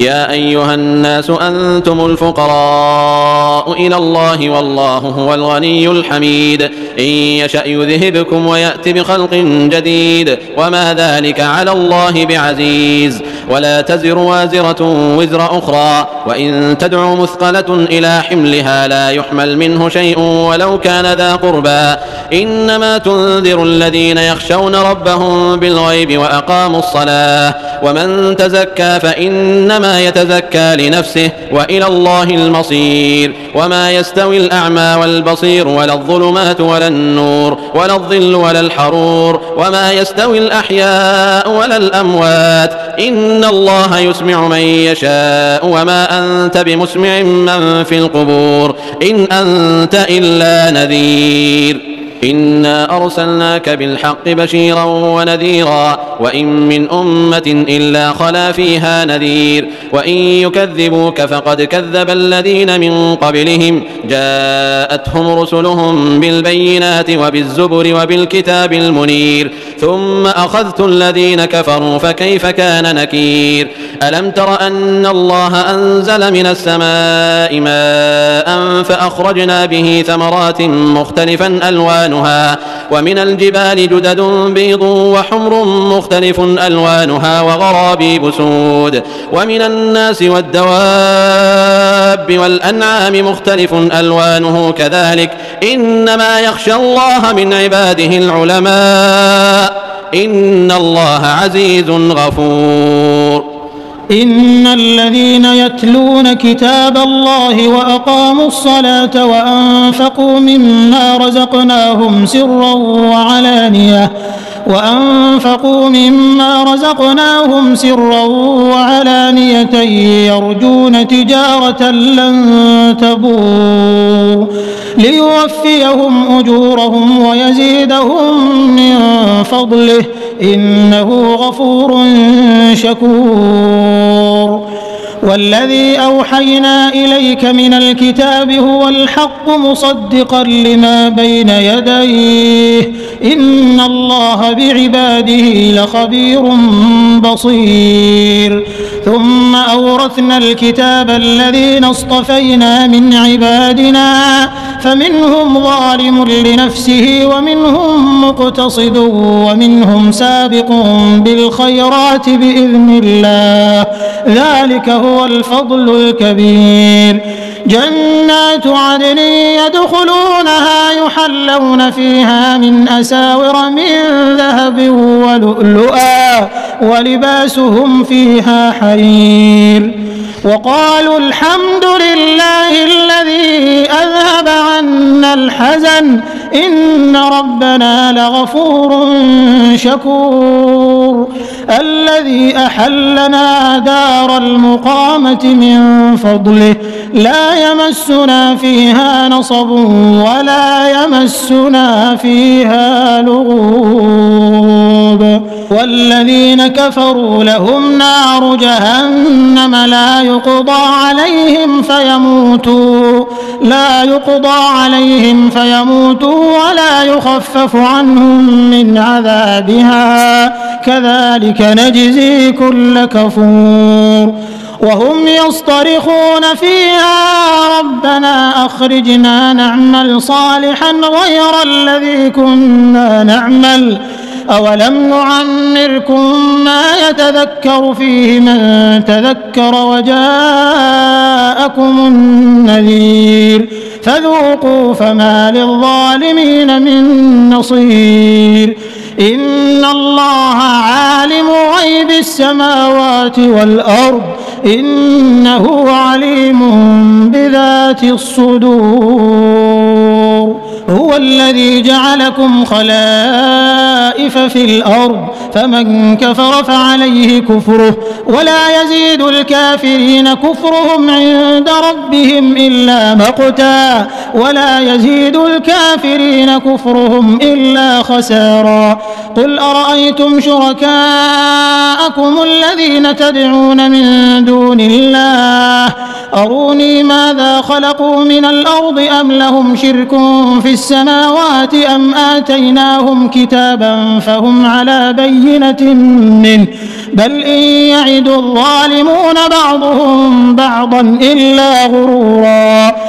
يا أيها الناس أنتم الفقراء إلى الله والله هو الغني الحميد إن يشأ يذهبكم ويأتي بخلق جديد وما ذلك على الله بعزيز ولا تزر وازرة وزر أخرى وإن تدع مثقلة إلى حملها لا يحمل منه شيء ولو كان ذا قربى إنما تنذر الذين يخشون ربهم بالغيب وأقاموا الصلاة ومن تزكى فإنما يتزكى لنفسه وإلى الله المصير وما يستوي الأعمى والبصير ولا الظلمات ولا النور ولا الظل ولا الحرور وما يستوي الأحياء ولا الأموات إن الله يسمع من يشاء وما أنت بمسمع من في القبور إن أنت إلا نذير إنا أرسلناك بالحق بشيرا ونذيرا وإن من أمة إلا خلا فيها نذير وإن يكذبوك فقد كذب الذين من قبلهم جاءتهم رسلهم بالبينات وبالزبر وبالكتاب المنير ثم أخذت الذين كفروا فكيف كان نكير ألم تر أن الله أنزل من السماء ماء فأخرجنا به ثمرات مختلفا ألوانها ومن الجبال جدد بيض وحمر مختلف ألوانها وغرابيب سود ومن الناس والدواب والأنعام مختلف ألوانه كذلك إنما يخشى الله من عباده العلماء إن الله عزيز غفور إن الذين يتلون كتاب الله وأقاموا الصلاة وأنفقوا مما رزقناهم سرا وعلانية يرجون تجارة لن تبور ليوفيهم أجورهم ويزيدهم من فضله إنه غفور شكور والذي أوحينا إليك من الكتاب هو الحق مصدقا لما بين يديه إن الله بعباده لخبير بصير ثم أورثنا الكتاب الذين اصطفينا من عبادنا فمنهم ظالم لنفسه ومنهم مقتصد ومنهم سابق بالخيرات بإذن الله ذلك هو الفضل الكبير جنات عدن يدخلونها يحلون فيها من أساور من ذهب ولؤلؤا ولباسهم فيها حرير وقالوا الحمد لله الذي أذهب عنا الحزن إن ربنا لغفور شكور الذي أحلنا دار المقامة من فضله لا يمسنا فيها نصب ولا يمسنا فيها لغوب والذين كفروا لهم نار جهنم لا يقضى عليهم فيموتوا ولا يخفف عنهم من عذابها كذلك نجزي كل كفور وهم يصطرخون فيها ربنا أخرجنا نعمل صالحا غير الذي كنا نعمل أولم نعمركم ما يتذكر فيه من تذكر وجاءكم النذير فذوقوا فما للظالمين من نصير إن الله عالم غيب السماوات والأرض إنه عليم بذات الصدور هو الذي جعلكم خلائف في الأرض فمن كفر فعليه كفره ولا يزيد الكافرين كفرهم عند ربهم إلا مقتا ولا يزيد الكافرين كفرهم إلا خسارا قل أرأيتم شركاءكم الذين تدعون من دون الله أروني ماذا خلقوا من الأرض أم لهم شرك في السماوات أم آتيناهم كتابا فهم على بينة منه بل إن يعد الظالمون بعضهم بعضا إلا غرورا